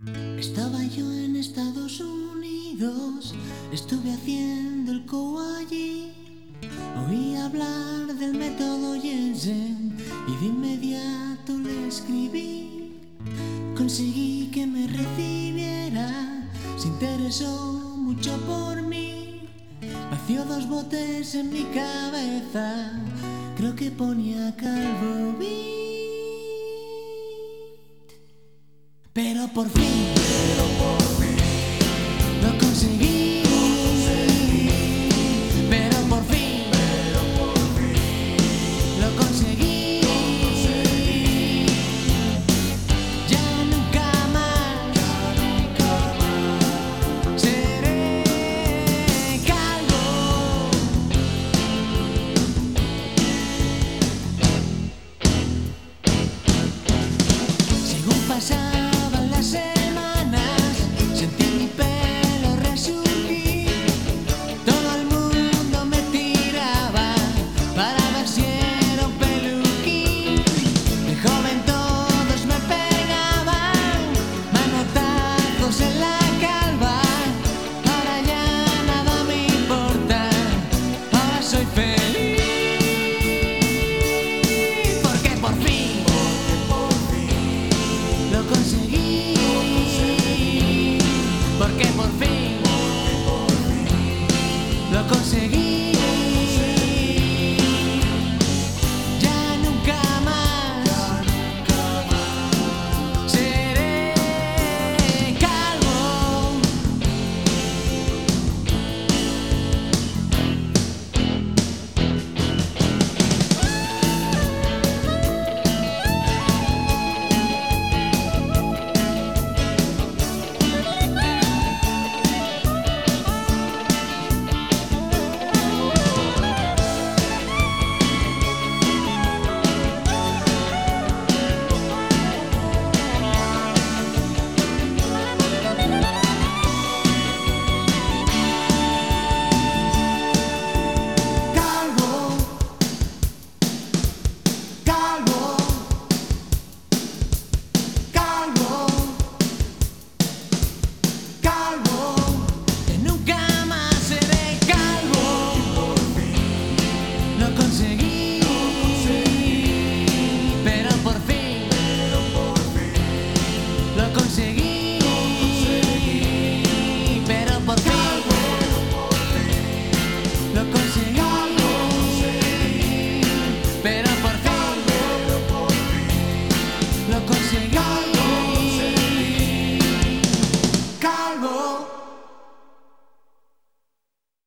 Estaba yo en Estados Unidos, estuve haciendo el co allí. Oí hablar del método Jensen y de inmediato le escribí. Conseguí que me recibiera, se interesó mucho por mí. Vació 2 botes en mi cabeza, creo que ponía Calvo Beat. Pero por fin lo conseguí. Pero por fin lo conseguí. Ya nunca más seré calvo. Según pasa